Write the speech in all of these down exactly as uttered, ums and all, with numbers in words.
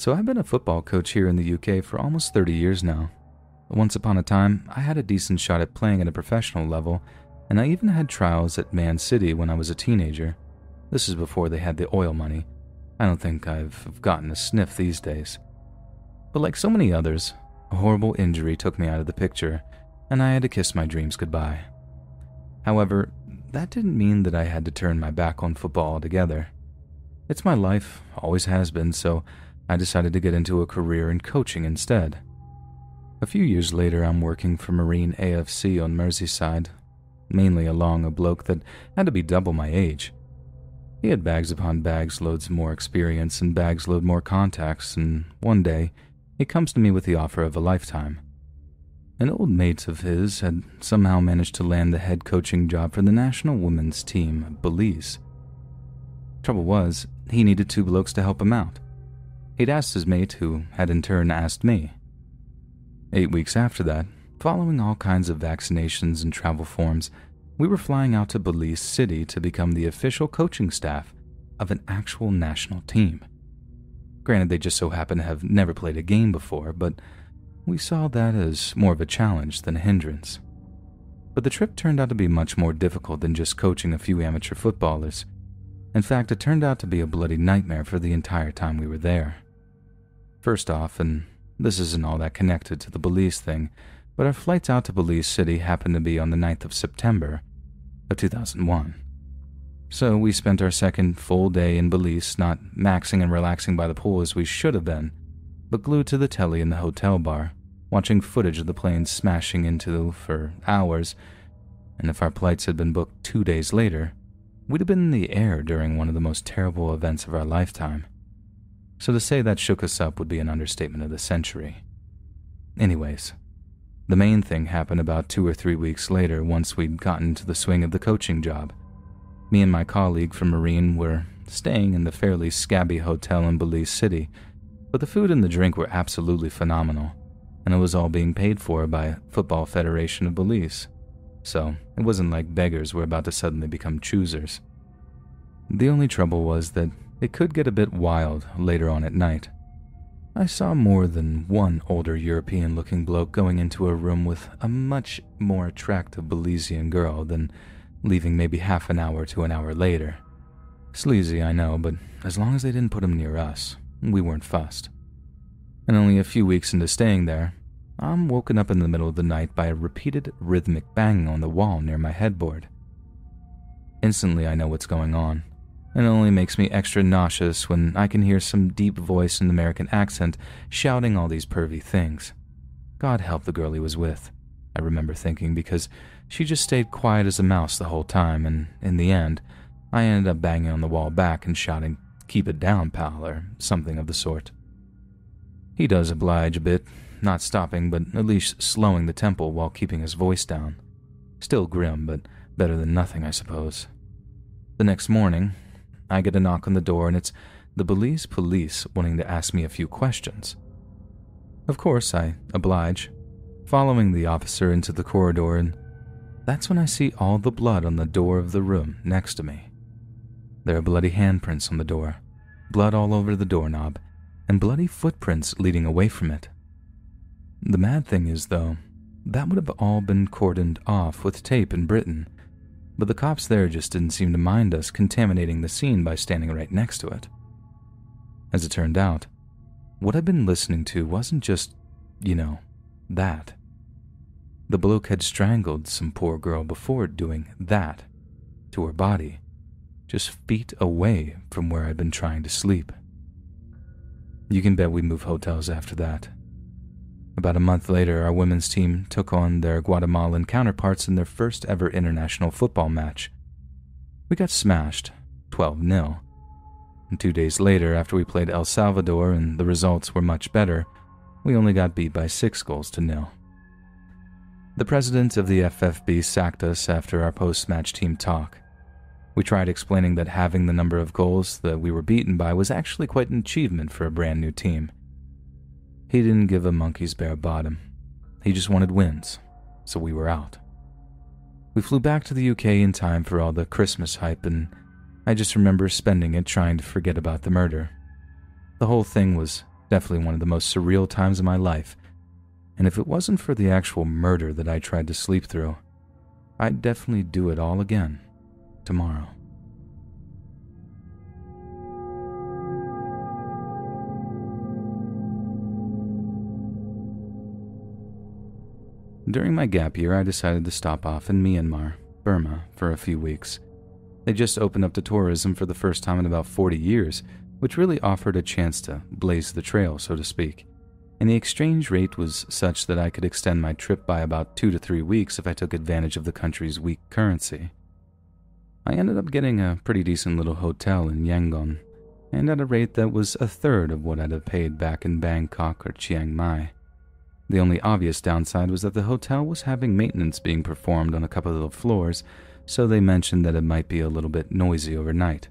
So I've been a football coach here in the U K for almost thirty years now. Once upon a time, I had a decent shot at playing at a professional level, and I even had trials at Man City when I was a teenager. This is before they had the oil money. I don't think I've gotten a sniff these days. But like so many others, a horrible injury took me out of the picture, and I had to kiss my dreams goodbye. However, that didn't mean that I had to turn my back on football altogether. It's my life, always has been, so I decided to get into a career in coaching instead. A few years later, I'm working for Marine A F C on Merseyside, mainly along a bloke that had to be double my age. He had bags upon bags loads more experience and bags load more contacts, and one day, he comes to me with the offer of a lifetime. An old mate of his had somehow managed to land the head coaching job for the national women's team, Belize. Trouble was, he needed two blokes to help him out. He'd asked his mate, who had in turn asked me. Eight weeks after that, following all kinds of vaccinations and travel forms, we were flying out to Belize City to become the official coaching staff of an actual national team. Granted, they just so happened to have never played a game before, but we saw that as more of a challenge than a hindrance. But the trip turned out to be much more difficult than just coaching a few amateur footballers. In fact, it turned out to be a bloody nightmare for the entire time we were there. First off, and this isn't all that connected to the Belize thing, but our flights out to Belize City happened to be on the ninth of September of two thousand one. So we spent our second full day in Belize not maxing and relaxing by the pool as we should have been, but glued to the telly in the hotel bar, watching footage of the planes smashing into for hours, and if our flights had been booked two days later, we'd have been in the air during one of the most terrible events of our lifetime. So to say that shook us up would be an understatement of the century. Anyways, the main thing happened about two or three weeks later once we'd gotten into the swing of the coaching job. Me and my colleague from Marine were staying in the fairly scabby hotel in Belize City, but the food and the drink were absolutely phenomenal, and it was all being paid for by Football Federation of Belize, so it wasn't like beggars were about to suddenly become choosers. The only trouble was that it could get a bit wild later on at night. I saw more than one older European-looking bloke going into a room with a much more attractive Belizean girl than leaving maybe half an hour to an hour later. Sleazy, I know, but as long as they didn't put him near us, we weren't fussed. And only a few weeks into staying there, I'm woken up in the middle of the night by a repeated rhythmic banging on the wall near my headboard. Instantly, I know what's going on, and it only makes me extra nauseous when I can hear some deep voice in American accent shouting all these pervy things. God help the girl he was with, I remember thinking, because she just stayed quiet as a mouse the whole time, and in the end, I ended up banging on the wall back and shouting, "Keep it down, pal," or something of the sort. He does oblige a bit, not stopping, but at least slowing the tempo while keeping his voice down. Still grim, but better than nothing, I suppose. The next morning, I get a knock on the door, and it's the Belize police wanting to ask me a few questions. Of course, I oblige, following the officer into the corridor, and that's when I see all the blood on the door of the room next to me. There are bloody handprints on the door, blood all over the doorknob, and bloody footprints leading away from it. The mad thing is, though, that would have all been cordoned off with tape in Britain, but the cops there just didn't seem to mind us contaminating the scene by standing right next to it. As it turned out, what I'd been listening to wasn't just, you know, that. The bloke had strangled some poor girl before doing that to her body, just feet away from where I'd been trying to sleep. You can bet we moved hotels after that. About a month later, our women's team took on their Guatemalan counterparts in their first ever international football match. We got smashed, twelve nil. And two days later, after we played El Salvador and the results were much better, we only got beat by six goals to nil. The president of the F F B sacked us after our post-match team talk. We tried explaining that having the number of goals that we were beaten by was actually quite an achievement for a brand new team. He didn't give a monkey's bare bottom. He just wanted wins, so we were out. We flew back to the U K in time for all the Christmas hype, and I just remember spending it trying to forget about the murder. The whole thing was Definitely one of the most surreal times of my life. And if it wasn't for the actual murder that I tried to sleep through, I'd definitely do it all again tomorrow. During my gap year, I decided to stop off in Myanmar, Burma, for a few weeks. They just opened up to tourism for the first time in about forty years, which really offered a chance to blaze the trail, so to speak. And the exchange rate was such that I could extend my trip by about two to three weeks if I took advantage of the country's weak currency. I ended up getting a pretty decent little hotel in Yangon, and at a rate that was a third of what I'd have paid back in Bangkok or Chiang Mai. The only obvious downside was that the hotel was having maintenance being performed on a couple of the floors, so they mentioned that it might be a little bit noisy overnight.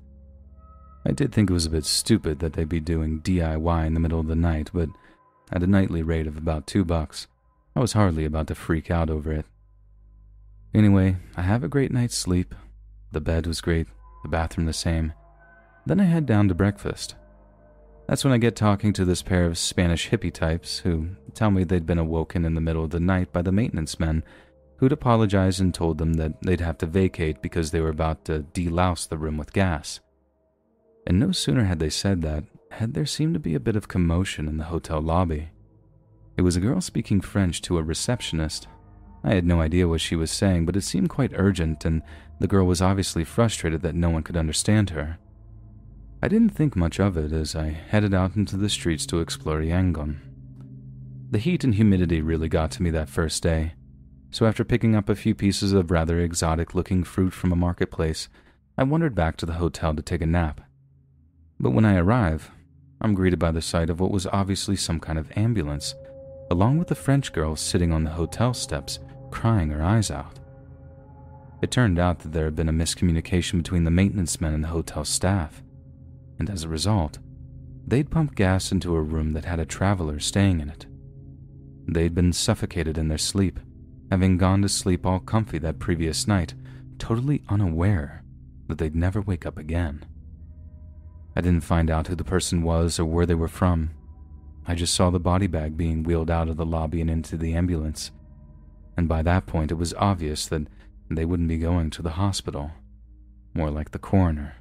I did think it was a bit stupid that they'd be doing D I Y in the middle of the night, but at a nightly rate of about two bucks, I was hardly about to freak out over it. Anyway, I have a great night's sleep. The bed was great, the bathroom the same. Then I head down to breakfast. That's when I get talking to this pair of Spanish hippie types who tell me they'd been awoken in the middle of the night by the maintenance men, who'd apologized and told them that they'd have to vacate because they were about to delouse the room with gas. And no sooner had they said that, had there seemed to be a bit of commotion in the hotel lobby. It was a girl speaking French to a receptionist. I had no idea what she was saying, but it seemed quite urgent, and the girl was obviously frustrated that no one could understand her. I didn't think much of it as I headed out into the streets to explore Yangon. The heat and humidity really got to me that first day, so after picking up a few pieces of rather exotic-looking fruit from a marketplace, I wandered back to the hotel to take a nap. But when I arrive, I'm greeted by the sight of what was obviously some kind of ambulance, along with the French girl sitting on the hotel steps, crying her eyes out. It turned out that there had been a miscommunication between the maintenance men and the hotel staff, and as a result, they'd pumped gas into a room that had a traveler staying in it. They'd been suffocated in their sleep, having gone to sleep all comfy that previous night, totally unaware that they'd never wake up again. I didn't find out who the person was or where they were from. I just saw the body bag being wheeled out of the lobby and into the ambulance, and by that point it was obvious that they wouldn't be going to the hospital, more like the coroner.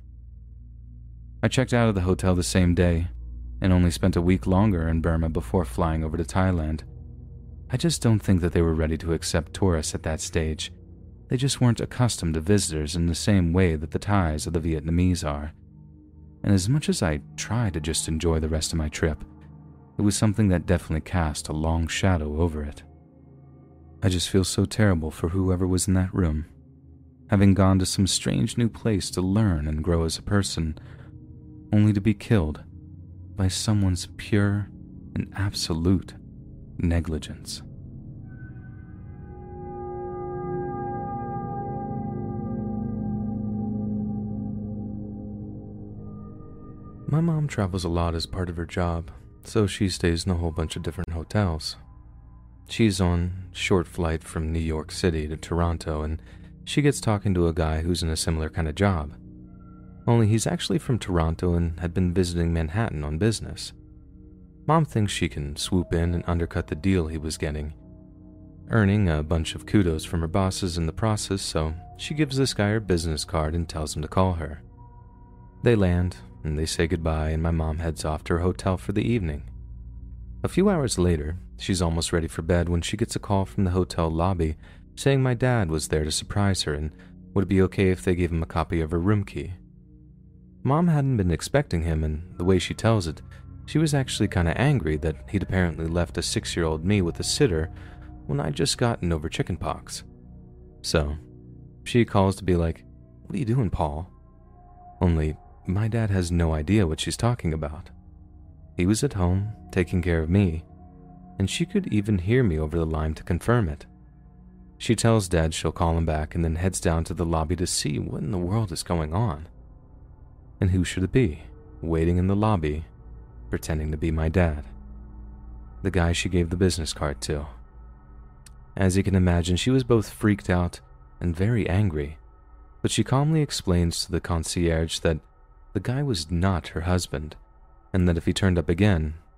I checked out of the hotel the same day, and only spent a week longer in Burma before flying over to Thailand. I just don't think that they were ready to accept tourists at that stage. They just weren't accustomed to visitors in the same way that the Thais or the Vietnamese are. And as much as I tried to just enjoy the rest of my trip, it was something that definitely cast a long shadow over it. I just feel so terrible for whoever was in that room, having gone to some strange new place to learn and grow as a person, only to be killed by someone's pure and absolute negligence. My mom travels a lot as part of her job, so she stays in a whole bunch of different hotels. She's on short flight from New York City to Toronto, and she gets talking to a guy who's in a similar kind of job. Only he's actually from Toronto and had been visiting Manhattan on business. Mom thinks she can swoop in and undercut the deal he was getting, earning a bunch of kudos from her bosses in the process, so she gives this guy her business card and tells him to call her. They land, and they say goodbye, and my mom heads off to her hotel for the evening. A few hours later, she's almost ready for bed when she gets a call from the hotel lobby saying my dad was there to surprise her and would it be okay if they gave him a copy of her room key. Mom hadn't been expecting him, and the way she tells it, she was actually kind of angry that he'd apparently left a six-year-old me with a sitter when I'd just gotten over chickenpox. So, she calls to be like, "What are you doing, Paul?" Only, my dad has no idea what she's talking about. He was at home, taking care of me, and she could even hear me over the line to confirm it. She tells Dad she'll call him back and then heads down to the lobby to see what in the world is going on. And who should it be, waiting in the lobby, pretending to be my dad? The guy she gave the business card to. As you can imagine, she was both freaked out and very angry, but she calmly explains to the concierge that the guy was not her husband, and that if he turned up again,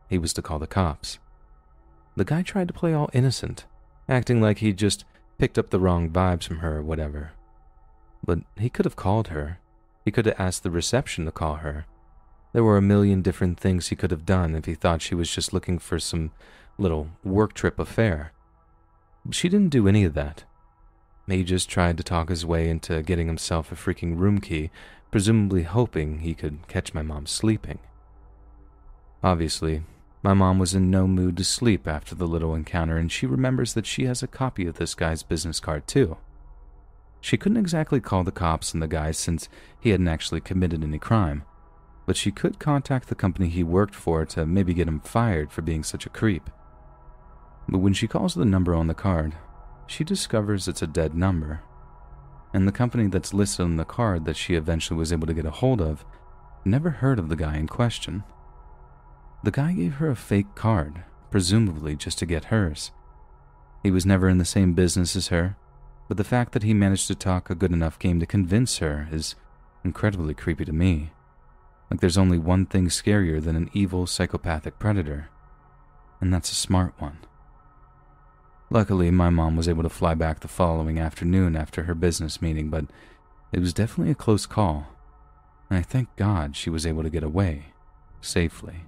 he was to call the cops. The guy tried to play all innocent, acting like he'd just picked up the wrong vibes from her or whatever. But he could have called her. He could have asked the reception to call her. There were a million different things he could have done if he thought she was just looking for some little work trip affair. But she didn't do any of that. He just tried to talk his way into getting himself a freaking room key, presumably hoping he could catch my mom sleeping. Obviously, my mom was in no mood to sleep after the little encounter, and she remembers that she has a copy of this guy's business card too. She couldn't exactly call the cops on the guy since he hadn't actually committed any crime, but she could contact the company he worked for to maybe get him fired for being such a creep. But when she calls the number on the card, she discovers it's a dead number, and the company that's listed on the card that she eventually was able to get a hold of never heard of the guy in question. The guy gave her a fake card, presumably just to get hers. He was never in the same business as her, but the fact that he managed to talk a good enough game to convince her is incredibly creepy to me. Like there's only one thing scarier than an evil psychopathic predator, and that's a smart one. Luckily, my mom was able to fly back the following afternoon after her business meeting, but it was definitely a close call, and I thank God she was able to get away safely.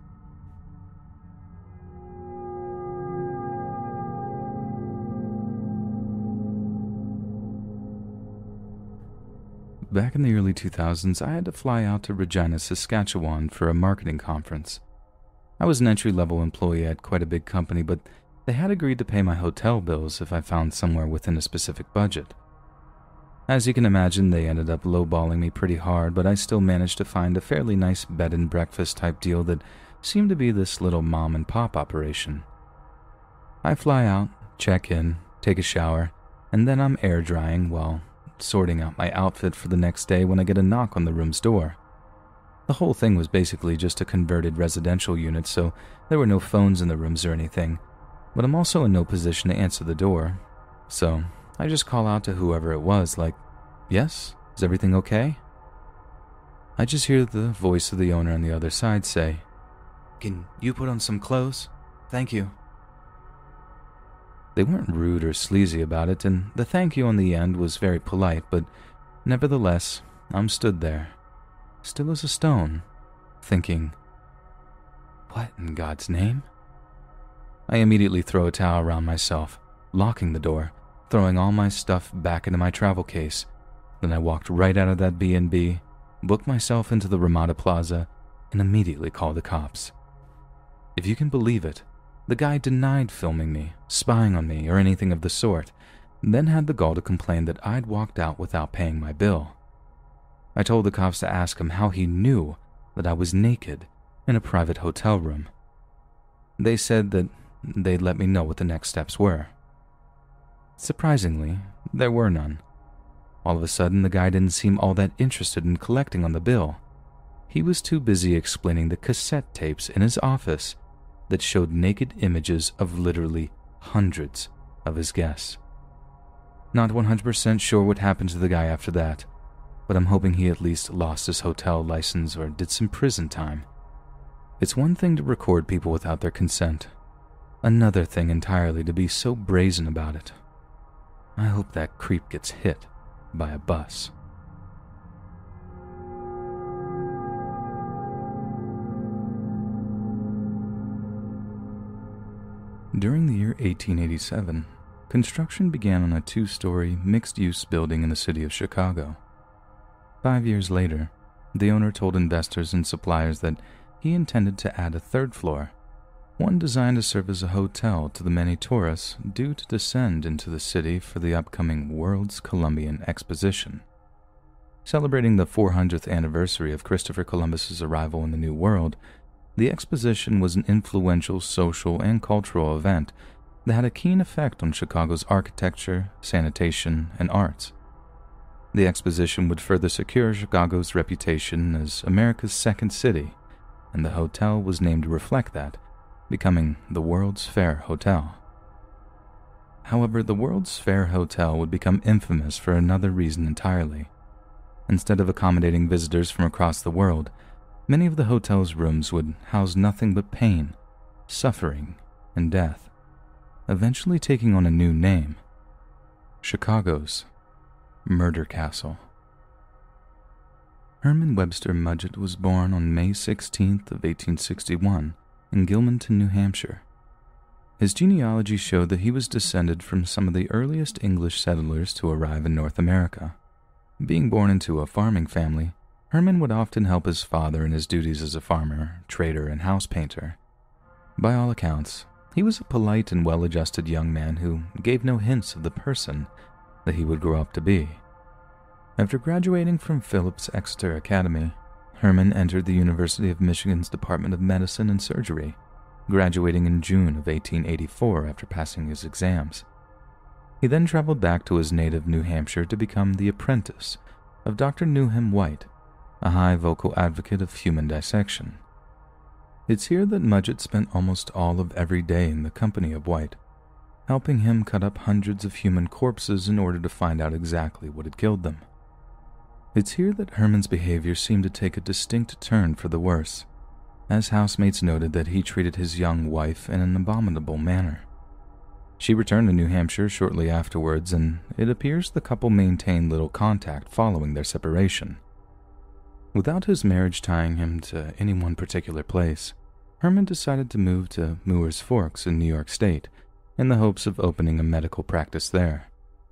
Back in the early two thousands, I had to fly out to Regina, Saskatchewan for a marketing conference. I was an entry-level employee at quite a big company, but they had agreed to pay my hotel bills if I found somewhere within a specific budget. As you can imagine, they ended up lowballing me pretty hard, but I still managed to find a fairly nice bed and breakfast type deal that seemed to be this little mom and pop operation. I fly out, check in, take a shower, and then I'm air drying while sorting out my outfit for the next day when I get a knock on the room's door. The whole thing was basically just a converted residential unit, so there were no phones in the rooms or anything, but I'm also in no position to answer the door, so I just call out to whoever it was like, "Yes? Is everything okay?" I just hear the voice of the owner on the other side say, "Can you put on some clothes? Thank you." They weren't rude or sleazy about it, and the thank you on the end was very polite, but nevertheless, I'm stood there, still as a stone, thinking, what in God's name? I immediately throw a towel around myself, locking the door, throwing all my stuff back into my travel case. Then I walked right out of that B and B, booked myself into the Ramada Plaza, and immediately called the cops. If you can believe it, the guy denied filming me, spying on me, or anything of the sort, then had the gall to complain that I'd walked out without paying my bill. I told the cops to ask him how he knew that I was naked in a private hotel room. They said that they'd let me know what the next steps were. Surprisingly, there were none. All of a sudden, the guy didn't seem all that interested in collecting on the bill. He was too busy explaining the cassette tapes in his office that showed naked images of literally hundreds of his guests. Not one hundred percent sure what happened to the guy after that, but I'm hoping he at least lost his hotel license or did some prison time. It's one thing to record people without their consent, another thing entirely to be so brazen about it. I hope that creep gets hit by a bus. During the year eighteen eighty-seven, construction began on a two-story, mixed-use building in the city of Chicago. Five years later, the owner told investors and suppliers that he intended to add a third floor, one designed to serve as a hotel to the many tourists due to descend into the city for the upcoming World's Columbian Exposition. Celebrating the four hundredth anniversary of Christopher Columbus's arrival in the New World, the exposition was an influential social and cultural event that had a keen effect on Chicago's architecture, sanitation, and arts. The exposition would further secure Chicago's reputation as America's second city, and the hotel was named to reflect that, becoming the World's Fair Hotel. However, the World's Fair Hotel would become infamous for another reason entirely. Instead of accommodating visitors from across the world, many of the hotel's rooms would house nothing but pain, suffering, and death, eventually taking on a new name: Chicago's Murder Castle. Herman Webster Mudgett was born on May sixteenth of eighteen sixty-one in Gilmanton, New Hampshire. His genealogy showed that he was descended from some of the earliest English settlers to arrive in North America. Being born into a farming family, Herman would often help his father in his duties as a farmer, trader, and house painter. By all accounts, he was a polite and well-adjusted young man who gave no hints of the person that he would grow up to be. After graduating from Phillips Exeter Academy, Herman entered the University of Michigan's Department of Medicine and Surgery, graduating in June of eighteen eighty-four after passing his exams. He then traveled back to his native New Hampshire to become the apprentice of Doctor Newham White, a high vocal advocate of human dissection. It's here that Mudgett spent almost all of every day in the company of White, helping him cut up hundreds of human corpses in order to find out exactly what had killed them. It's here that Herman's behavior seemed to take a distinct turn for the worse, as housemates noted that he treated his young wife in an abominable manner. She returned to New Hampshire shortly afterwards, and it appears the couple maintained little contact following their separation. Without his marriage tying him to any one particular place, Herman decided to move to Moore's Forks in New York State in the hopes of opening a medical practice there.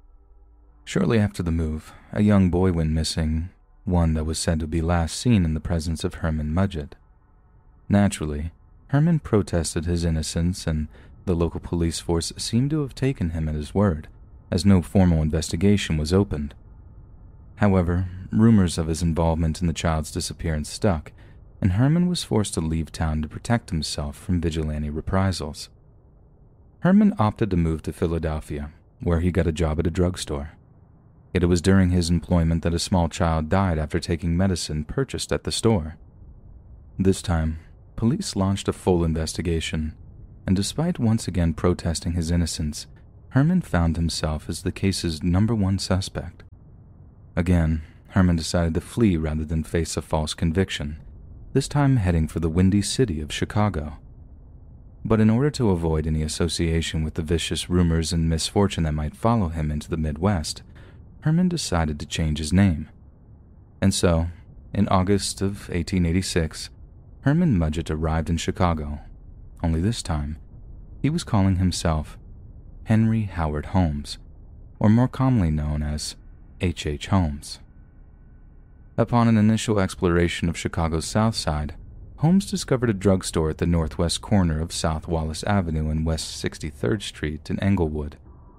Shortly after the move, a young boy went missing, one that was said to be last seen in the presence of Herman Mudgett. Naturally, Herman protested his innocence, and the local police force seemed to have taken him at his word, as no formal investigation was opened. However, rumors of his involvement in the child's disappearance stuck, and Herman was forced to leave town to protect himself from vigilante reprisals. Herman opted to move to Philadelphia, where he got a job at a drugstore. Yet it was during his employment that a small child died after taking medicine purchased at the store. This time, police launched a full investigation, and despite once again protesting his innocence, Herman found himself as the case's number one suspect. Again, Herman decided to flee rather than face a false conviction, this time heading for the windy city of Chicago. But in order to avoid any association with the vicious rumors and misfortune that might follow him into the Midwest, Herman decided to change his name. And so, in August of eighteen eighty-six, Herman Mudgett arrived in Chicago, only this time, he was calling himself Henry Howard Holmes, or more commonly known as H H. Holmes. Upon an initial exploration of Chicago's South Side, Holmes discovered a drugstore at the northwest corner of South Wallace Avenue and West sixty-third Street in Englewood.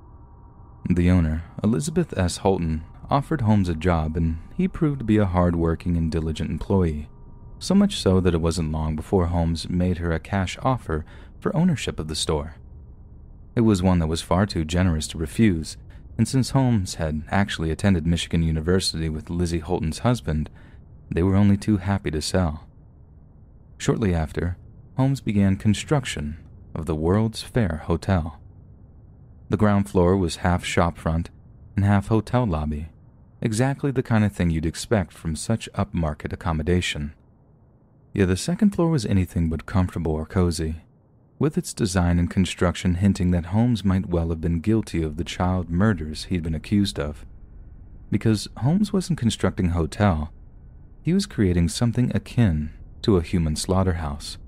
The owner, Elizabeth S. Holton, offered Holmes a job, and he proved to be a hard-working and diligent employee, so much so that it wasn't long before Holmes made her a cash offer for ownership of the store. It was one that was far too generous to refuse, and since Holmes had actually attended Michigan University with Lizzie Holton's husband, they were only too happy to sell. Shortly after, Holmes began construction of the World's Fair Hotel. The ground floor was half shopfront and half hotel lobby, exactly the kind of thing you'd expect from such upmarket accommodation. Yet the second floor was anything but comfortable or cozy, with its design and construction hinting that Holmes might well have been guilty of the child murders he'd been accused of. Because Holmes wasn't constructing a hotel, he was creating something akin to a human slaughterhouse.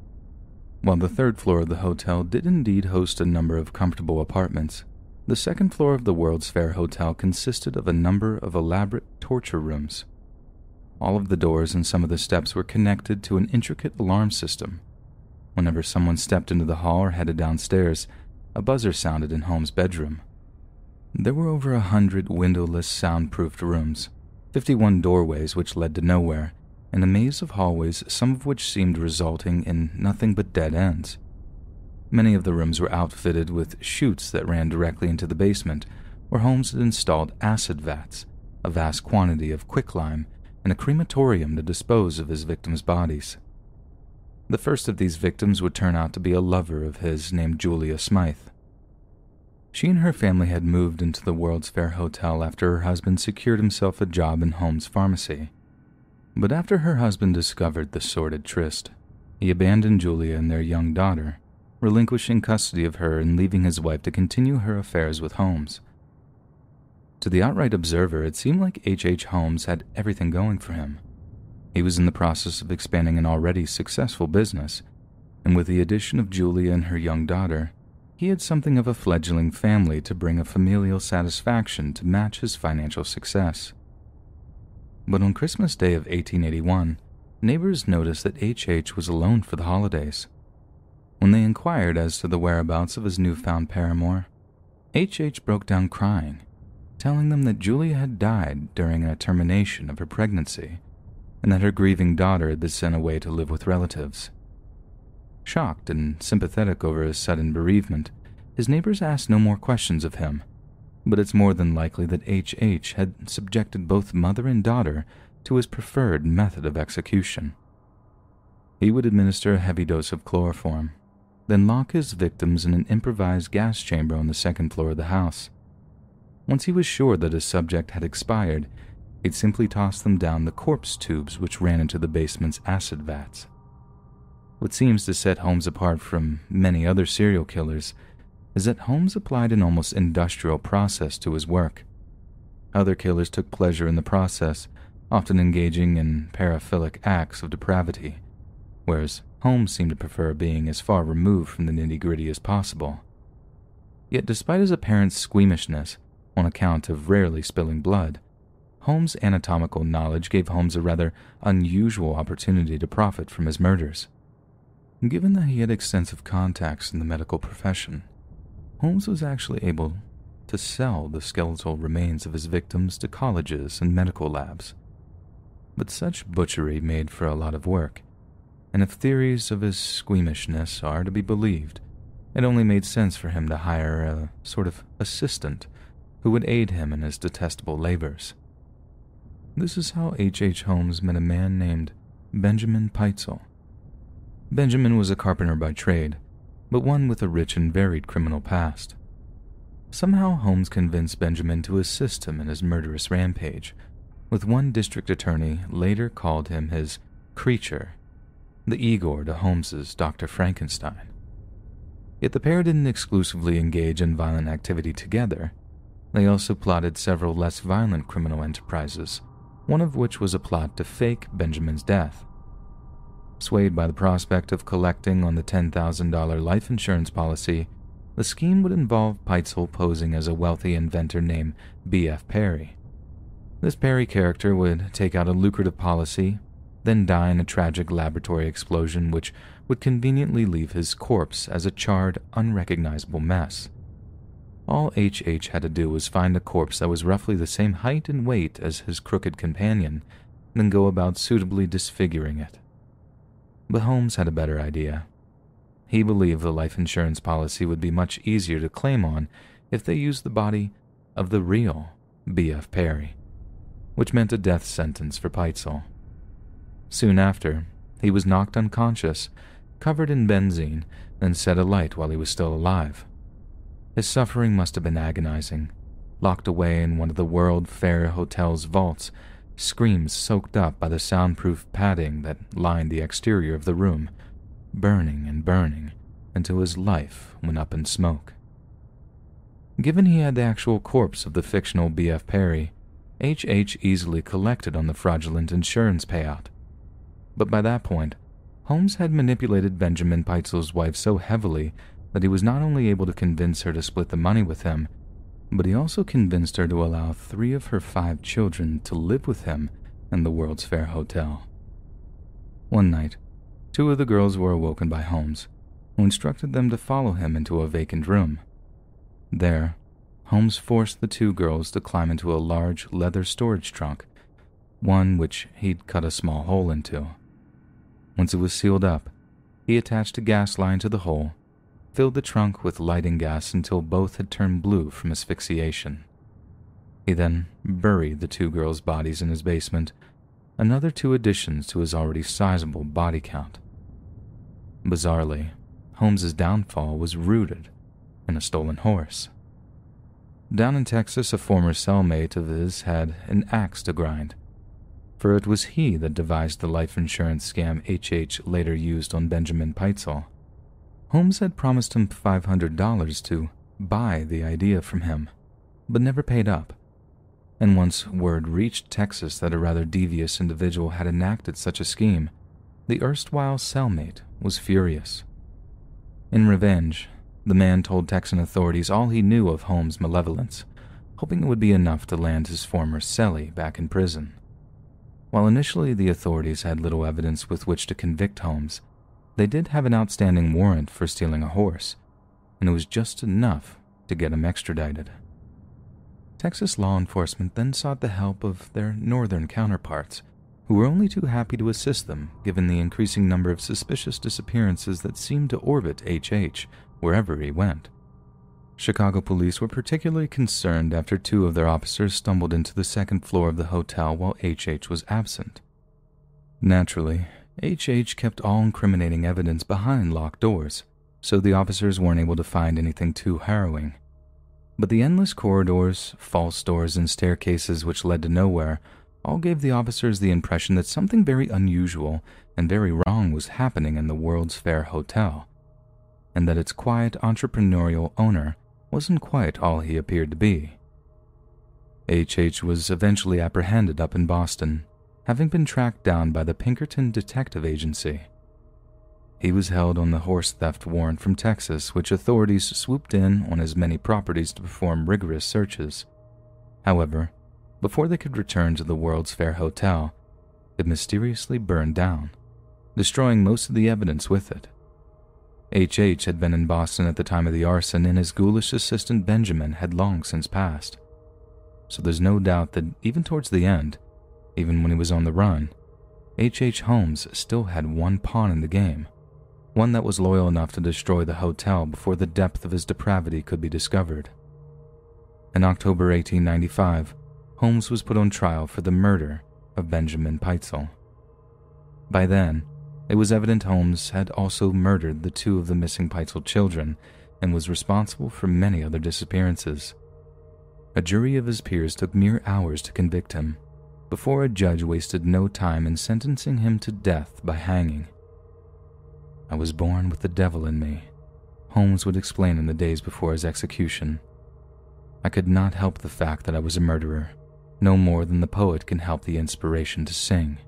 While the third floor of the hotel did indeed host a number of comfortable apartments, the second floor of the World's Fair Hotel consisted of a number of elaborate torture rooms. All of the doors and some of the steps were connected to an intricate alarm system. Whenever someone stepped into the hall or headed downstairs, a buzzer sounded in Holmes' bedroom. There were over a hundred windowless, soundproofed rooms, fifty-one doorways which led to nowhere, and a maze of hallways, some of which seemed resulting in nothing but dead ends. Many of the rooms were outfitted with chutes that ran directly into the basement, where Holmes had installed acid vats, a vast quantity of quicklime, and a crematorium to dispose of his victims' bodies. The first of these victims would turn out to be a lover of his named Julia Smythe. She and her family had moved into the World's Fair Hotel after her husband secured himself a job in Holmes' pharmacy. But after her husband discovered the sordid tryst, He abandoned Julia and their young daughter, relinquishing custody of her and leaving his wife to continue her affairs with Holmes. To the outright observer, it seemed like H H. Holmes had everything going for him. He was in the process of expanding an already successful business, and with the addition of Julia and her young daughter, he had something of a fledgling family to bring a familial satisfaction to match his financial success. But on Christmas Day of eighteen eighty-one, neighbors noticed that H H was alone for the holidays. When they inquired as to the whereabouts of his newfound paramour, H H broke down crying, telling them that Julia had died during a termination of her pregnancy, and that her grieving daughter had been sent away to live with relatives. Shocked and sympathetic over his sudden bereavement, his neighbors asked no more questions of him, but it's more than likely that H H had subjected both mother and daughter to his preferred method of execution. He would administer a heavy dose of chloroform, then lock his victims in an improvised gas chamber on the second floor of the house. Once he was sure that his subject had expired, he'd simply toss them down the corpse tubes which ran into the basement's acid vats. What seems to set Holmes apart from many other serial killers is that Holmes applied an almost industrial process to his work. Other killers took pleasure in the process, often engaging in paraphilic acts of depravity, whereas Holmes seemed to prefer being as far removed from the nitty-gritty as possible. Yet despite his apparent squeamishness, on account of rarely spilling blood, Holmes' anatomical knowledge gave Holmes a rather unusual opportunity to profit from his murders. Given that he had extensive contacts in the medical profession, Holmes was actually able to sell the skeletal remains of his victims to colleges and medical labs. But such butchery made for a lot of work, and if theories of his squeamishness are to be believed, it only made sense for him to hire a sort of assistant who would aid him in his detestable labors. This is how H H. Holmes met a man named Benjamin Pitezel. Benjamin was a carpenter by trade, but one with a rich and varied criminal past. Somehow Holmes convinced Benjamin to assist him in his murderous rampage, with one district attorney later called him his creature, the Igor to Holmes's Doctor Frankenstein. Yet the pair didn't exclusively engage in violent activity together. They also plotted several less violent criminal enterprises, one of which was a plot to fake Benjamin's death. Swayed by the prospect of collecting on the ten thousand dollars life insurance policy, the scheme would involve Pitezel posing as a wealthy inventor named B F Perry. This Perry character would take out a lucrative policy, then die in a tragic laboratory explosion which would conveniently leave his corpse as a charred, unrecognizable mess. All H H had to do was find a corpse that was roughly the same height and weight as his crooked companion, then go about suitably disfiguring it. But Holmes had a better idea. He believed the life insurance policy would be much easier to claim on if they used the body of the real B F Perry, which meant a death sentence for Pitezel. Soon after, he was knocked unconscious, covered in benzene, and set alight while he was still alive. His suffering must have been agonizing. Locked away in one of the World Fair Hotel's vaults, screams soaked up by the soundproof padding that lined the exterior of the room, burning and burning until his life went up in smoke. Given he had the actual corpse of the fictional B F Perry, H H easily collected on the fraudulent insurance payout. But by that point, Holmes had manipulated Benjamin Pitezel's wife so heavily that he was not only able to convince her to split the money with him, but he also convinced her to allow three of her five children to live with him in the World's Fair Hotel. One night, two of the girls were awoken by Holmes, who instructed them to follow him into a vacant room. There, Holmes forced the two girls to climb into a large leather storage trunk, one which he'd cut a small hole into. Once it was sealed up, he attached a gas line to the hole, filled the trunk with lighting gas until both had turned blue from asphyxiation. He then buried the two girls' bodies in his basement, another two additions to his already sizable body count. Bizarrely, Holmes's downfall was rooted in a stolen horse. Down in Texas, a former cellmate of his had an axe to grind. for it was he that devised the life insurance scam H H later used on Benjamin Pitezel. Holmes had promised him five hundred dollars to buy the idea from him, but never paid up. And once word reached Texas that a rather devious individual had enacted such a scheme, the erstwhile cellmate was furious. In revenge, the man told Texan authorities all he knew of Holmes' malevolence, hoping it would be enough to land his former cellie back in prison. While initially the authorities had little evidence with which to convict Holmes, they did have an outstanding warrant for stealing a horse, and it was just enough to get him extradited. Texas law enforcement then sought the help of their northern counterparts, who were only too happy to assist them given the increasing number of suspicious disappearances that seemed to orbit H H wherever he went. Chicago police were particularly concerned after two of their officers stumbled into the second floor of the hotel while H H was absent. Naturally, H H kept all incriminating evidence behind locked doors, so the officers weren't able to find anything too harrowing. But the endless corridors, false doors, and staircases which led to nowhere all gave the officers the impression that something very unusual and very wrong was happening in the World's Fair Hotel, and that its quiet entrepreneurial owner wasn't quite all he appeared to be. H H was eventually apprehended up in Boston, having been tracked down by the Pinkerton Detective Agency. He was held on the horse theft warrant from Texas, which authorities swooped in on his many properties to perform rigorous searches. However, before they could return to the World's Fair Hotel, it mysteriously burned down, destroying most of the evidence with it. H H had been in Boston at the time of the arson, and his ghoulish assistant Benjamin had long since passed. So there's no doubt that even towards the end, even when he was on the run, H H. Holmes still had one pawn in the game, one that was loyal enough to destroy the hotel before the depth of his depravity could be discovered. In October eighteen ninety-five, Holmes was put on trial for the murder of Benjamin Pitezel. By then, it was evident Holmes had also murdered the two of the missing Pitezel children and was responsible for many other disappearances. A jury of his peers took mere hours to convict him, before a judge wasted no time in sentencing him to death by hanging. "I was born with the devil in me," Holmes would explain in the days before his execution. "I could not help the fact that I was a murderer, no more than the poet can help the inspiration to sing."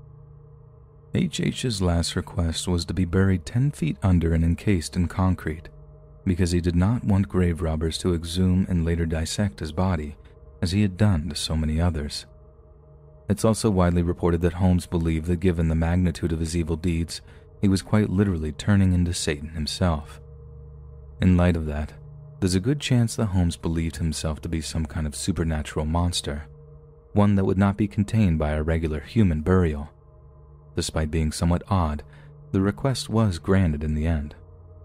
H H's last request was to be buried ten feet under and encased in concrete, because he did not want grave robbers to exhume and later dissect his body, as he had done to so many others. It's also widely reported that Holmes believed that given the magnitude of his evil deeds, he was quite literally turning into Satan himself. In light of that, there's a good chance that Holmes believed himself to be some kind of supernatural monster, one that would not be contained by a regular human burial. Despite being somewhat odd, the request was granted in the end.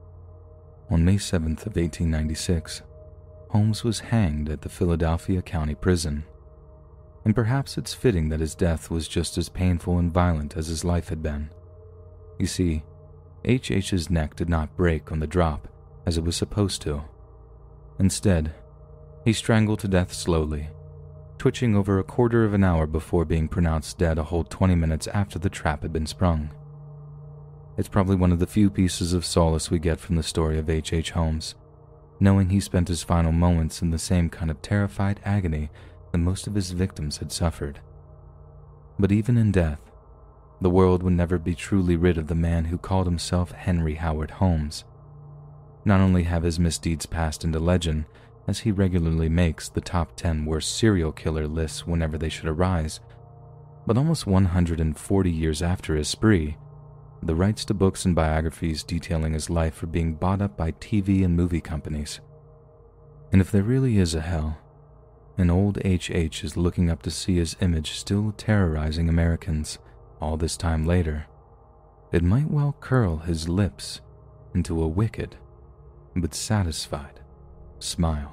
On May seventh of eighteen ninety-six, Holmes was hanged at the Philadelphia County Prison. And perhaps it's fitting that his death was just as painful and violent as his life had been. You see, H H's neck did not break on the drop, as it was supposed to. Instead, he strangled to death slowly, twitching over a quarter of an hour before being pronounced dead a whole twenty minutes after the trap had been sprung. It's probably one of the few pieces of solace we get from the story of H H. Holmes, knowing he spent his final moments in the same kind of terrified agony that most of his victims had suffered. But even in death, the world would never be truly rid of the man who called himself Henry Howard Holmes. Not only have his misdeeds passed into legend, as he regularly makes the top ten worst serial killer lists whenever they should arise, but almost one hundred forty years after his spree, the rights to books and biographies detailing his life are being bought up by T V and movie companies. And if there really is a hell, and old H H is looking up to see his image still terrorizing Americans all this time later, it might well curl his lips into a wicked but satisfied smile.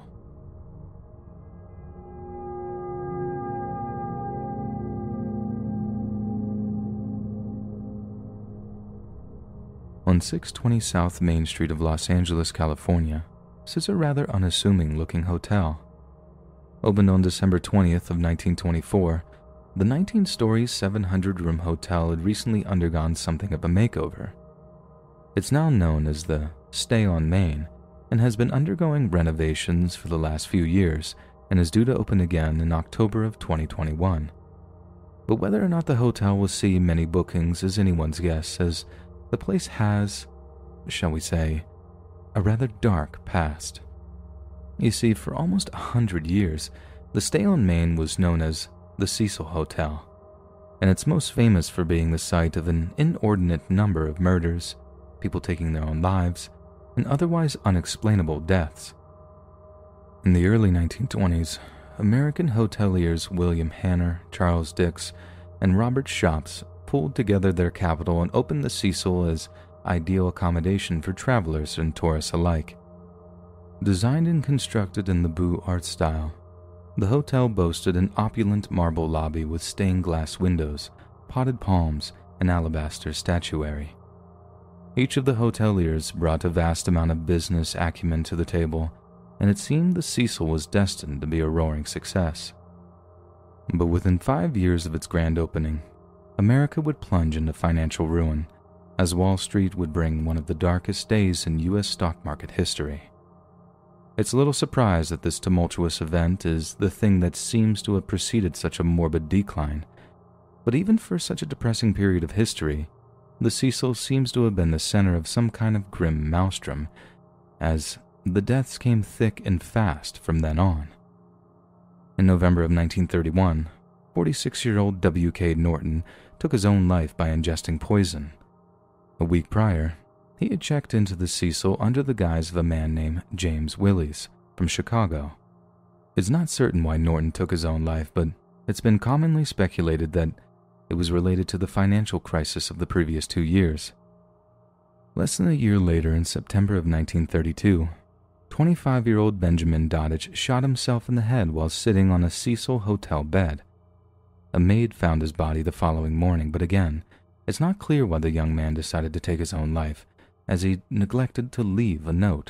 On six twenty South Main Street of Los Angeles, California, sits a rather unassuming-looking hotel. Opened on December twentieth of nineteen twenty-four, The nineteen-story, seven hundred room hotel had recently undergone something of a makeover. It's now known as the Stay on Main and has been undergoing renovations for the last few years and is due to open again in October of twenty twenty-one. But whether or not the hotel will see many bookings is anyone's guess, as the place has, shall we say, a rather dark past. You see, for almost a hundred years, the Stay on Main was known as the Cecil Hotel, and it's most famous for being the site of an inordinate number of murders, people taking their own lives, and otherwise unexplainable deaths. In the early nineteen twenties, American hoteliers William Hanner, Charles Dix, and Robert Shops pulled together their capital and opened the Cecil as ideal accommodation for travelers and tourists alike. Designed and constructed in the Beaux Arts style, the hotel boasted an opulent marble lobby with stained glass windows, potted palms, and alabaster statuary. Each of the hoteliers brought a vast amount of business acumen to the table, and it seemed the Cecil was destined to be a roaring success. But within five years of its grand opening, America would plunge into financial ruin, as Wall Street would bring one of the darkest days in U S stock market history. It's little surprise that this tumultuous event is the thing that seems to have preceded such a morbid decline, but even for such a depressing period of history, the Cecil seems to have been the center of some kind of grim maelstrom, as the deaths came thick and fast from then on. In November of nineteen thirty-one, forty-six-year-old W K Norton took his own life by ingesting poison. A week prior, he had checked into the Cecil under the guise of a man named James Willies from Chicago. It's not certain why Norton took his own life, but it's been commonly speculated that it was related to the financial crisis of the previous two years. Less than a year later, in September of nineteen thirty-two, twenty-five-year-old Benjamin Doddich shot himself in the head while sitting on a Cecil hotel bed. A maid found his body the following morning, but again, it's not clear why the young man decided to take his own life, as he neglected to leave a note.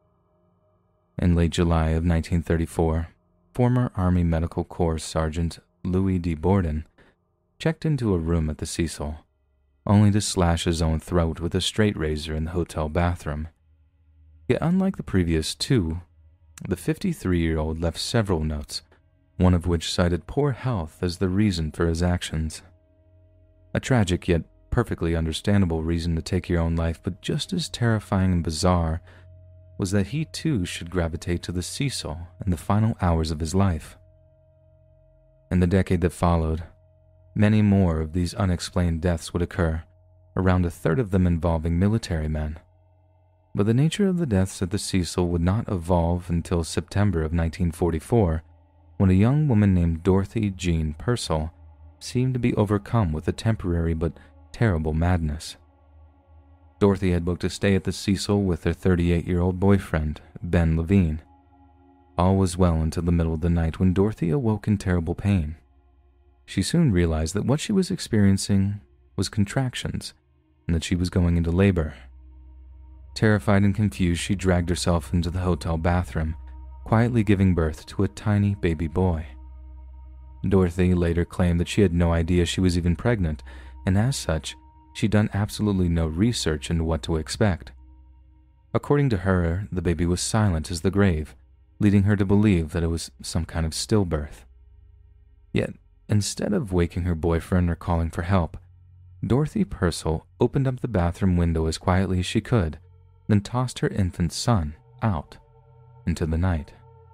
In late July of nineteen thirty-four, former Army Medical Corps Sergeant Louis D. Borden checked into a room at the Cecil, only to slash his own throat with a straight razor in the hotel bathroom. Yet unlike the previous two, the fifty-three-year-old left several notes, one of which cited poor health as the reason for his actions. A tragic yet perfectly understandable reason to take your own life, but just as terrifying and bizarre was that he too should gravitate to the Cecil in the final hours of his life. In the decade that followed, many more of these unexplained deaths would occur, around a third of them involving military men. But the nature of the deaths at the Cecil would not evolve until September of nineteen forty-four, when a young woman named Dorothy Jean Purcell seemed to be overcome with a temporary but terrible madness. Dorothy had booked a stay at the Cecil with her thirty-eight-year-old boyfriend, Ben Levine. All was well until the middle of the night when Dorothy awoke in terrible pain. She soon realized that what she was experiencing was contractions and that she was going into labor. Terrified and confused, she dragged herself into the hotel bathroom, quietly giving birth to a tiny baby boy. Dorothy later claimed that she had no idea she was even pregnant, and as such, she'd done absolutely no research into what to expect. According to her, the baby was silent as the grave, leading her to believe that it was some kind of stillbirth. Yet, instead of waking her boyfriend or calling for help, Dorothy Purcell opened up the bathroom window as quietly as she could, then tossed her infant son out into the night.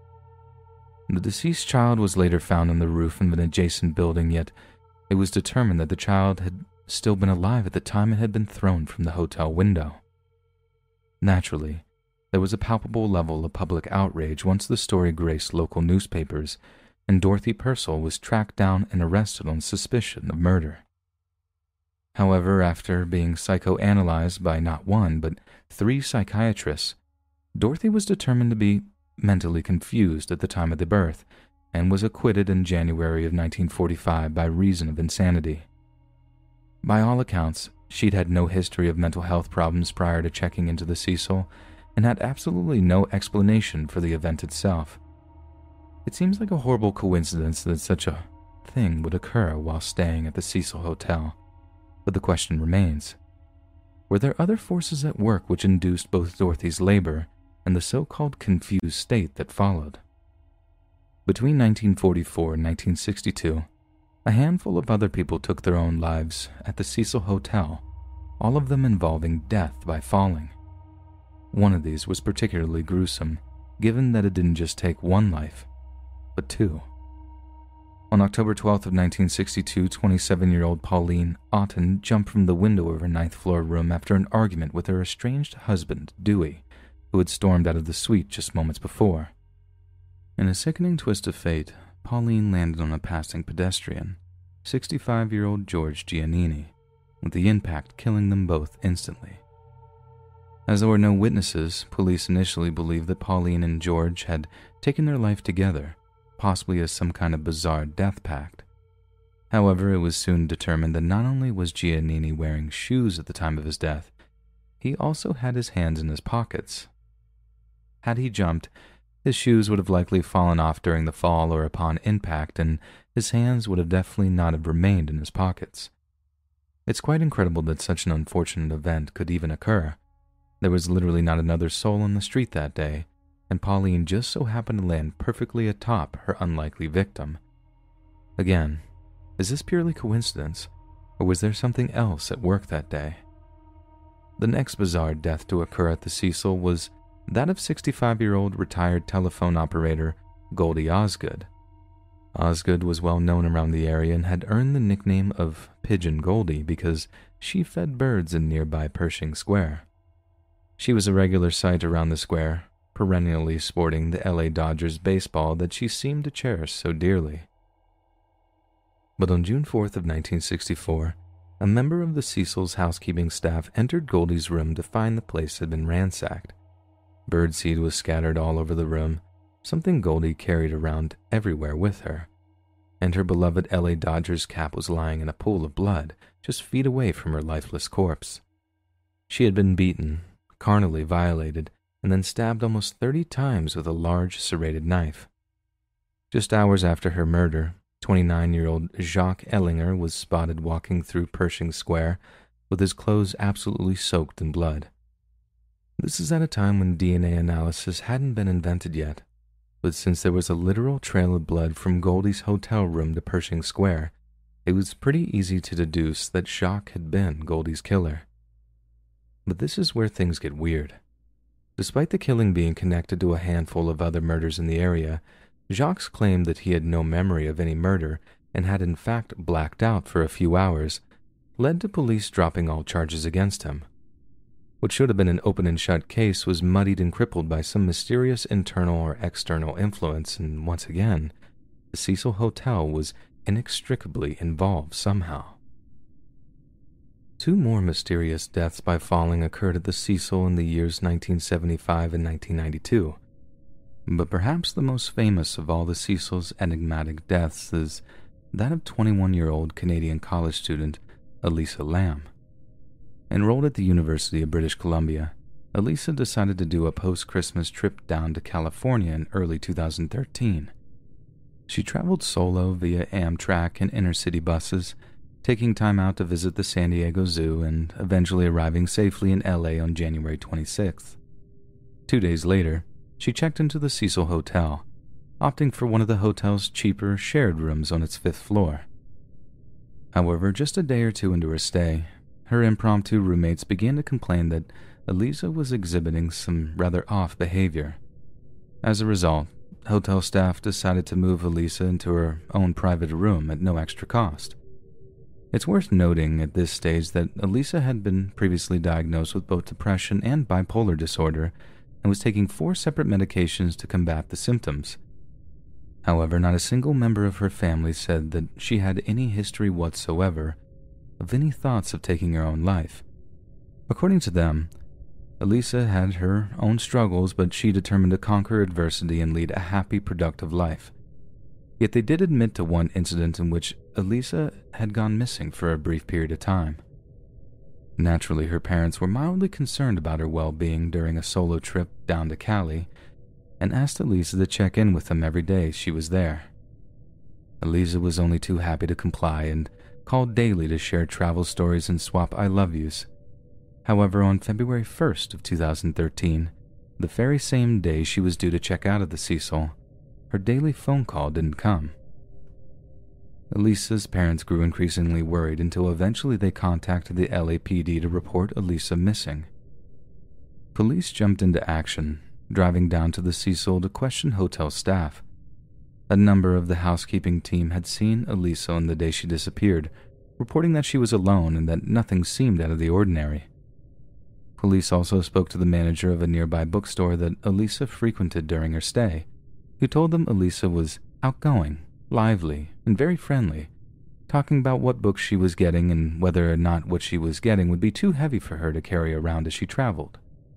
The deceased child was later found on the roof of an adjacent building, yet it was determined that the child had still been alive at the time it had been thrown from the hotel window. Naturally, there was a palpable level of public outrage once the story graced local newspapers, and Dorothy Purcell was tracked down and arrested on suspicion of murder. However, after being psychoanalyzed by not one but three psychiatrists, Dorothy was determined to be mentally confused at the time of the birth and was acquitted in January of nineteen forty-five by reason of insanity. By all accounts, she'd had no history of mental health problems prior to checking into the Cecil and had absolutely no explanation for the event itself. It seems like a horrible coincidence that such a thing would occur while staying at the Cecil Hotel, but the question remains. Were there other forces at work which induced both Dorothy's labor and the so-called confused state that followed? Between nineteen forty-four and nineteen sixty-two, a handful of other people took their own lives at the Cecil Hotel, all of them involving death by falling. One of these was particularly gruesome, given that it didn't just take one life, but two. On October twelfth of nineteen sixty-two, twenty-seven-year-old Pauline Otten jumped from the window of her ninth floor room after an argument with her estranged husband, Dewey, who had stormed out of the suite just moments before. In a sickening twist of fate, Pauline landed on a passing pedestrian, sixty-five-year-old George Giannini, with the impact killing them both instantly. As there were no witnesses, police initially believed that Pauline and George had taken their life together, possibly as some kind of bizarre death pact. However, it was soon determined that not only was Giannini wearing shoes at the time of his death, he also had his hands in his pockets. Had he jumped, his shoes would have likely fallen off during the fall or upon impact, and his hands would have definitely not have remained in his pockets. It's quite incredible that such an unfortunate event could even occur. There was literally not another soul on the street that day, and Pauline just so happened to land perfectly atop her unlikely victim. Again, is this purely coincidence, or was there something else at work that day? The next bizarre death to occur at the Cecil was that of sixty-five-year-old retired telephone operator Goldie Osgood. Osgood was well known around the area and had earned the nickname of Pigeon Goldie because she fed birds in nearby Pershing Square. She was a regular sight around the square, perennially sporting the L A Dodgers baseball that she seemed to cherish so dearly. But on June fourth of nineteen sixty-four, a member of the Cecil's housekeeping staff entered Goldie's room to find the place had been ransacked. Birdseed was scattered all over the room, something Goldie carried around everywhere with her, and her beloved L A Dodgers cap was lying in a pool of blood just feet away from her lifeless corpse. She had been beaten, carnally violated, and then stabbed almost thirty times with a large serrated knife. Just hours after her murder, twenty-nine-year-old Jacques Ellinger was spotted walking through Pershing Square with his clothes absolutely soaked in blood. This is at a time when D N A analysis hadn't been invented yet, but since there was a literal trail of blood from Goldie's hotel room to Pershing Square, it was pretty easy to deduce that Jacques had been Goldie's killer. But this is where things get weird. Despite the killing being connected to a handful of other murders in the area, Jacques claimed that he had no memory of any murder and had in fact blacked out for a few hours, led to police dropping all charges against him. What should have been an open and shut case was muddied and crippled by some mysterious internal or external influence, and once again, the Cecil Hotel was inextricably involved somehow. Two more mysterious deaths by falling occurred at the Cecil in the years nineteen seventy-five and nineteen ninety-two, but perhaps the most famous of all the Cecil's enigmatic deaths is that of twenty-one-year-old Canadian college student Elisa Lam. Enrolled at the University of British Columbia, Elisa decided to do a post-Christmas trip down to California in early two thousand thirteen. She traveled solo via Amtrak and inner-city buses, taking time out to visit the San Diego Zoo and eventually arriving safely in L A on January twenty-sixth. Two days later, she checked into the Cecil Hotel, opting for one of the hotel's cheaper shared rooms on its fifth floor. However, just a day or two into her stay, her impromptu roommates began to complain that Elisa was exhibiting some rather off behavior. As a result, hotel staff decided to move Elisa into her own private room at no extra cost. It's worth noting at this stage that Elisa had been previously diagnosed with both depression and bipolar disorder and was taking four separate medications to combat the symptoms. However, not a single member of her family said that she had any history whatsoever of any thoughts of taking her own life. According to them, Elisa had her own struggles, but she determined to conquer adversity and lead a happy, productive life. Yet they did admit to one incident in which Elisa had gone missing for a brief period of time. Naturally, her parents were mildly concerned about her well-being during a solo trip down to Cali and asked Elisa to check in with them every day she was there. Elisa was only too happy to comply and called daily to share travel stories and swap I love yous. However, on February first of two thousand thirteen, the very same day she was due to check out of the Cecil, her daily phone call didn't come. Elisa's parents grew increasingly worried until eventually they contacted the L A P D to report Elisa missing. Police jumped into action, driving down to the Cecil to question hotel staff. A number of the housekeeping team had seen Elisa on the day she disappeared, reporting that she was alone and that nothing seemed out of the ordinary. Police also spoke to the manager of a nearby bookstore that Elisa frequented during her stay, who told them Elisa was outgoing, lively, and very friendly, talking about what books she was getting and whether or not what she was getting would be too heavy for her to carry around as she traveled.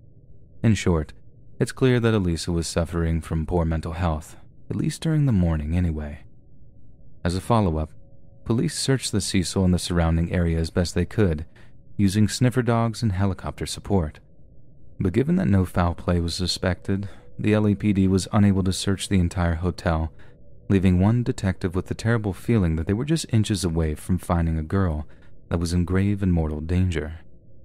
In short, it's clear that Elisa was suffering from poor mental health, at least during the morning anyway. As a follow-up, police searched the Cecil and the surrounding area as best they could, using sniffer dogs and helicopter support. But given that no foul play was suspected, the L A P D was unable to search the entire hotel, leaving one detective with the terrible feeling that they were just inches away from finding a girl that was in grave and mortal danger.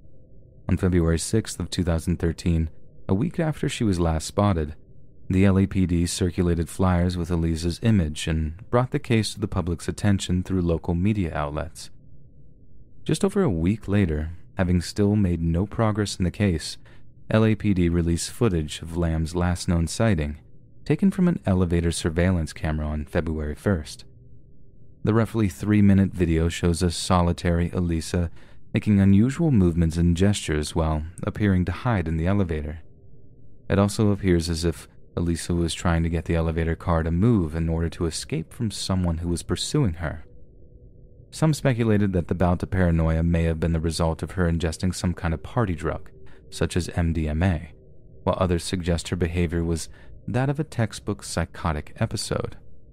On February sixth of two thousand thirteen, a week after she was last spotted, the L A P D circulated flyers with Elisa's image and brought the case to the public's attention through local media outlets. Just over a week later, having still made no progress in the case, L A P D released footage of Lamb's last known sighting, taken from an elevator surveillance camera on February first. The roughly three-minute video shows a solitary Elisa making unusual movements and gestures while appearing to hide in the elevator. It also appears as if Elisa was trying to get the elevator car to move in order to escape from someone who was pursuing her. Some speculated that the bout of paranoia may have been the result of her ingesting some kind of party drug, such as M D M A, while others suggest her behavior was that of a textbook psychotic episode.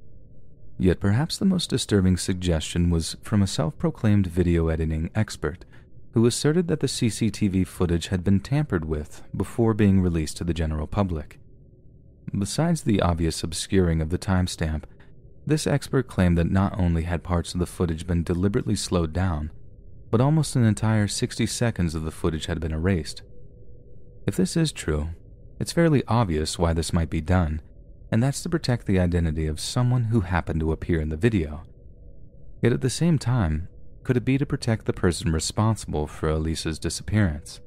Yet perhaps the most disturbing suggestion was from a self-proclaimed video editing expert who asserted that the C C T V footage had been tampered with before being released to the general public. Besides the obvious obscuring of the timestamp, this expert claimed that not only had parts of the footage been deliberately slowed down, but almost an entire sixty seconds of the footage had been erased. If this is true, it's fairly obvious why this might be done, and that's to protect the identity of someone who happened to appear in the video. Yet at the same time, could it be to protect the person responsible for Elisa's disappearance?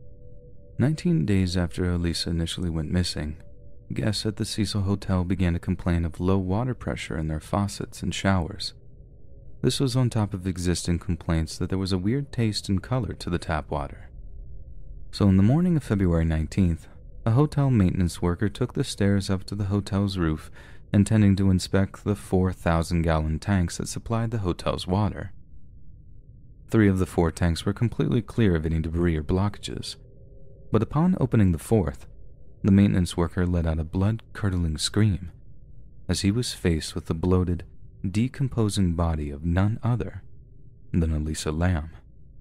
Nineteen days after Elisa initially went missing, guests at the Cecil Hotel began to complain of low water pressure in their faucets and showers. This was on top of existing complaints that there was a weird taste and color to the tap water. So in the morning of February nineteenth, a hotel maintenance worker took the stairs up to the hotel's roof, intending to inspect the four thousand gallon tanks that supplied the hotel's water. Three of the four tanks were completely clear of any debris or blockages, but upon opening the fourth, the maintenance worker let out a blood-curdling scream as he was faced with the bloated, decomposing body of none other than Elisa Lam.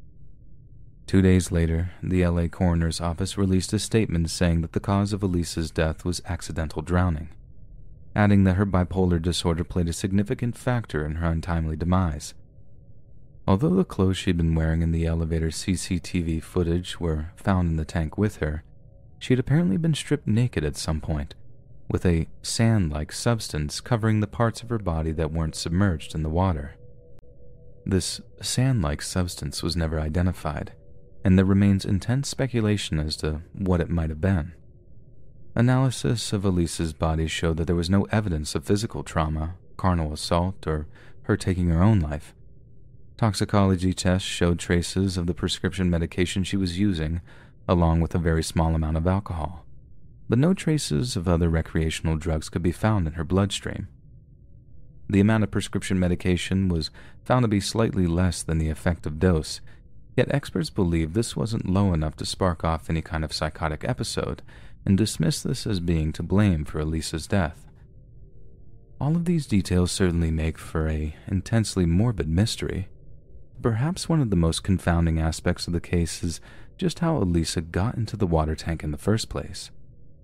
Two days later, the L A coroner's office released a statement saying that the cause of Elisa's death was accidental drowning, adding that her bipolar disorder played a significant factor in her untimely demise. Although the clothes she'd been wearing in the elevator C C T V footage were found in the tank with her, she had apparently been stripped naked at some point, with a sand-like substance covering the parts of her body that weren't submerged in the water. This sand-like substance was never identified, and there remains intense speculation as to what it might have been. Analysis of Elisa's body showed that there was no evidence of physical trauma, carnal assault, or her taking her own life. Toxicology tests showed traces of the prescription medication she was using, along with a very small amount of alcohol, but no traces of other recreational drugs could be found in her bloodstream. The amount of prescription medication was found to be slightly less than the effective dose, yet experts believe this wasn't low enough to spark off any kind of psychotic episode and dismiss this as being to blame for Elisa's death. All of these details certainly make for a intensely morbid mystery. Perhaps one of the most confounding aspects of the case is just how Elisa got into the water tank in the first place.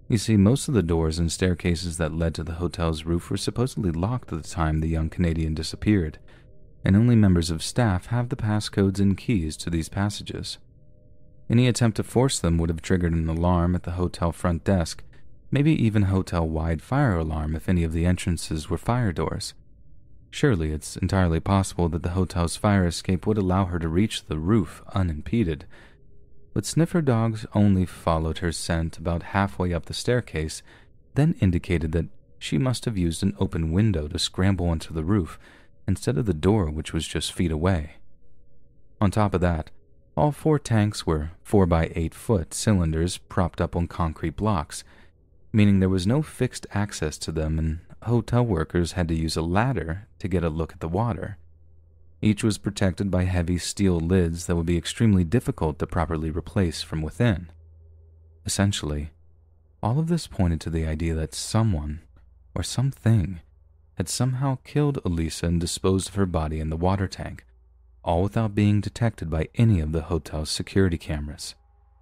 You see, most of the doors and staircases that led to the hotel's roof were supposedly locked at the time the young Canadian disappeared, and only members of staff have the passcodes and keys to these passages. Any attempt to force them would have triggered an alarm at the hotel front desk, maybe even a hotel-wide fire alarm if any of the entrances were fire doors. Surely it's entirely possible that the hotel's fire escape would allow her to reach the roof unimpeded, but sniffer dogs only followed her scent about halfway up the staircase, then indicated that she must have used an open window to scramble onto the roof instead of the door, which was just feet away. On top of that, all four tanks were four by eight foot cylinders propped up on concrete blocks, meaning there was no fixed access to them, and hotel workers had to use a ladder to get a look at the water. Each was protected by heavy steel lids that would be extremely difficult to properly replace from within. Essentially, all of this pointed to the idea that someone, or something, had somehow killed Elisa and disposed of her body in the water tank, all without being detected by any of the hotel's security cameras.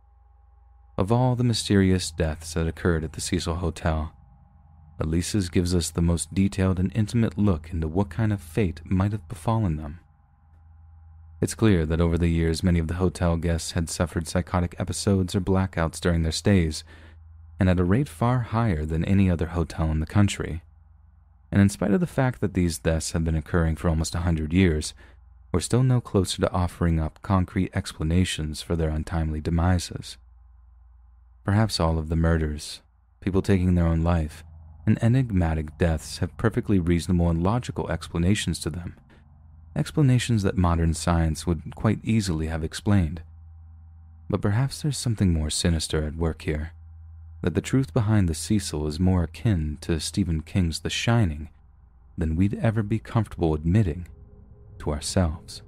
Of all the mysterious deaths that occurred at the Cecil Hotel, Elisa's gives us the most detailed and intimate look into what kind of fate might have befallen them. It's clear that over the years many of the hotel guests had suffered psychotic episodes or blackouts during their stays, and at a rate far higher than any other hotel in the country. And in spite of the fact that these deaths have been occurring for almost a hundred years, we're still no closer to offering up concrete explanations for their untimely demises. Perhaps all of the murders, people taking their own life, and enigmatic deaths have perfectly reasonable and logical explanations to them, explanations that modern science would quite easily have explained. But perhaps there's something more sinister at work here, that the truth behind the Cecil is more akin to Stephen King's The Shining than we'd ever be comfortable admitting to ourselves.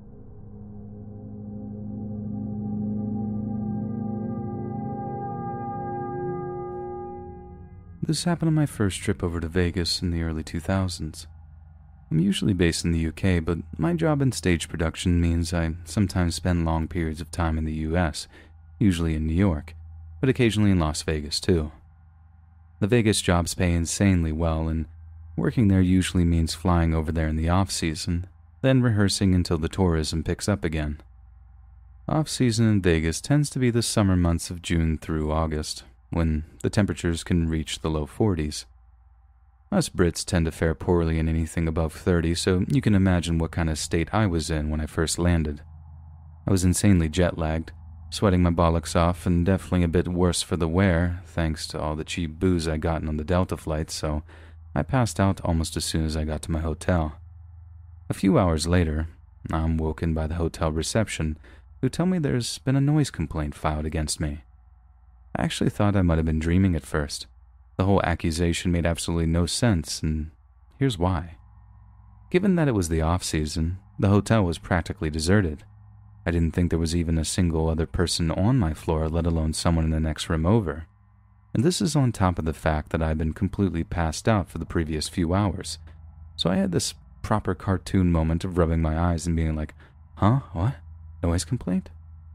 This happened on my first trip over to Vegas in the early two thousands. I'm usually based in the U K, but my job in stage production means I sometimes spend long periods of time in the U S, usually in New York, but occasionally in Las Vegas too. The Vegas jobs pay insanely well, and working there usually means flying over there in the off-season, then rehearsing until the tourism picks up again. Off-season in Vegas tends to be the summer months of June through August, when the temperatures can reach the low forties. Us Brits tend to fare poorly in anything above thirty, so you can imagine what kind of state I was in when I first landed. I was insanely jet-lagged, sweating my bollocks off, and definitely a bit worse for the wear, thanks to all the cheap booze I'd gotten on the Delta flight, so I passed out almost as soon as I got to my hotel. A few hours later, I'm woken by the hotel reception, who tell me there's been a noise complaint filed against me. I actually thought I might have been dreaming at first. The whole accusation made absolutely no sense, and here's why. Given that it was the off-season, the hotel was practically deserted. I didn't think there was even a single other person on my floor, let alone someone in the next room over. And this is on top of the fact that I'd been completely passed out for the previous few hours. So I had this proper cartoon moment of rubbing my eyes and being like, huh, what? Noise complaint?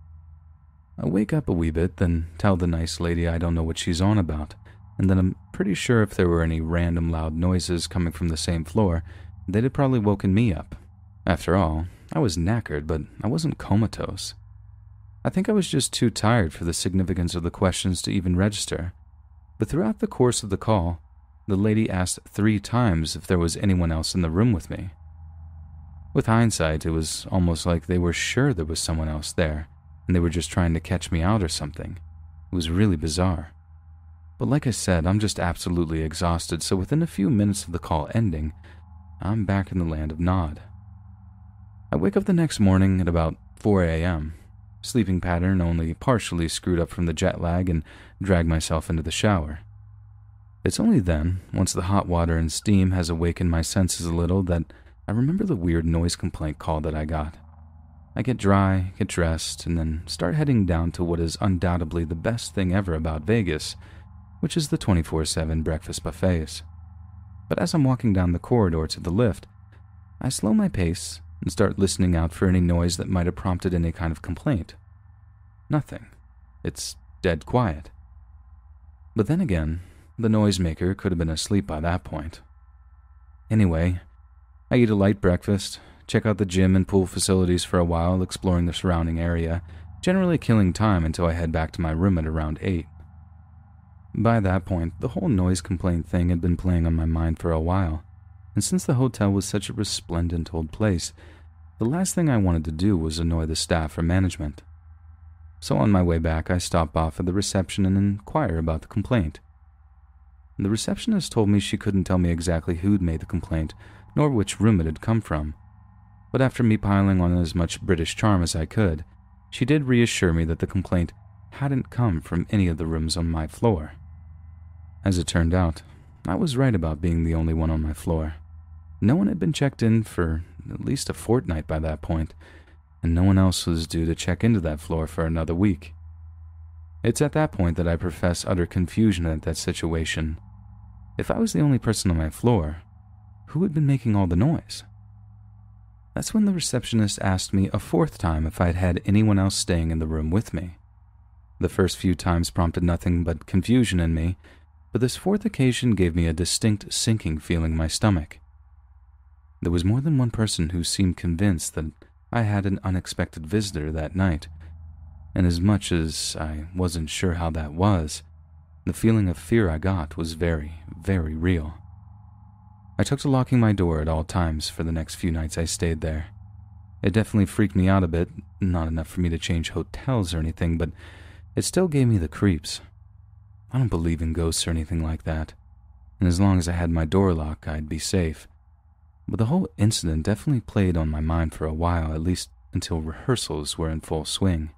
I wake up a wee bit, then tell the nice lady I don't know what she's on about, and then I'm pretty sure if there were any random loud noises coming from the same floor, they'd have probably woken me up. After all, I was knackered, but I wasn't comatose. I think I was just too tired for the significance of the questions to even register. But throughout the course of the call, the lady asked three times if there was anyone else in the room with me. With hindsight, it was almost like they were sure there was someone else there, and they were just trying to catch me out or something. It was really bizarre. But like I said, I'm just absolutely exhausted, so within a few minutes of the call ending, I'm back in the land of Nod. I wake up the next morning at about four a.m., sleeping pattern only partially screwed up from the jet lag, and drag myself into the shower. It's only then, once the hot water and steam has awakened my senses a little, that I remember the weird noise complaint call that I got. I get dry, get dressed, and then start heading down to what is undoubtedly the best thing ever about Vegas, which is the twenty-four seven breakfast buffets. But as I'm walking down the corridor to the lift, I slow my pace and start listening out for any noise that might have prompted any kind of complaint. Nothing. It's dead quiet. But then again, the noisemaker could have been asleep by that point. Anyway, I eat a light breakfast, check out the gym and pool facilities for a while, exploring the surrounding area, generally killing time until I head back to my room at around eight. By that point, the whole noise complaint thing had been playing on my mind for a while, and since the hotel was such a resplendent old place, the last thing I wanted to do was annoy the staff or management. So on my way back, I stop off at the reception and inquire about the complaint. The receptionist told me she couldn't tell me exactly who'd made the complaint, nor which room it had come from, but after me piling on as much British charm as I could, she did reassure me that the complaint hadn't come from any of the rooms on my floor. As it turned out, I was right about being the only one on my floor. No one had been checked in for at least a fortnight by that point, and no one else was due to check into that floor for another week. It's at that point that I profess utter confusion at that situation. If I was the only person on my floor, who had been making all the noise? That's when the receptionist asked me a fourth time if I'd had anyone else staying in the room with me. The first few times prompted nothing but confusion in me, but this fourth occasion gave me a distinct sinking feeling in my stomach. There was more than one person who seemed convinced that I had an unexpected visitor that night, and as much as I wasn't sure how that was, the feeling of fear I got was very, very real. I took to locking my door at all times for the next few nights I stayed there. It definitely freaked me out a bit, not enough for me to change hotels or anything, but it still gave me the creeps. I don't believe in ghosts or anything like that, and as long as I had my door locked, I'd be safe. But the whole incident definitely played on my mind for a while, at least until rehearsals were in full swing.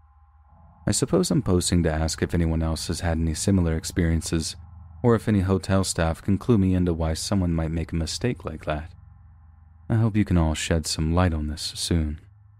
I suppose I'm posting to ask if anyone else has had any similar experiences, or if any hotel staff can clue me into why someone might make a mistake like that. I hope you can all shed some light on this soon.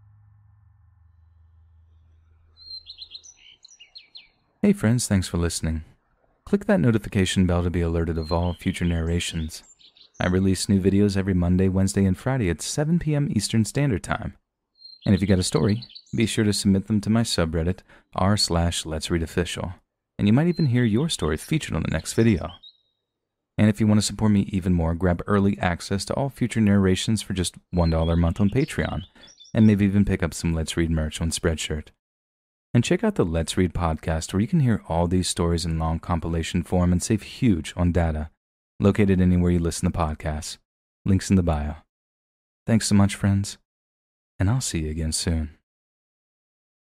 Hey friends, thanks for listening. Click that notification bell to be alerted of all future narrations. I release new videos every Monday, Wednesday, and Friday at seven p.m. Eastern Standard Time. And if you got a story, be sure to submit them to my subreddit, r slash Let's Read Official, and you might even hear your story featured on the next video. And if you want to support me even more, grab early access to all future narrations for just one dollar a month on Patreon, and maybe even pick up some Let's Read merch on Spreadshirt. And check out the Let's Read podcast, where you can hear all these stories in long compilation form and save huge on data, located anywhere you listen to podcasts. Links in the bio. Thanks so much, friends, and I'll see you again soon.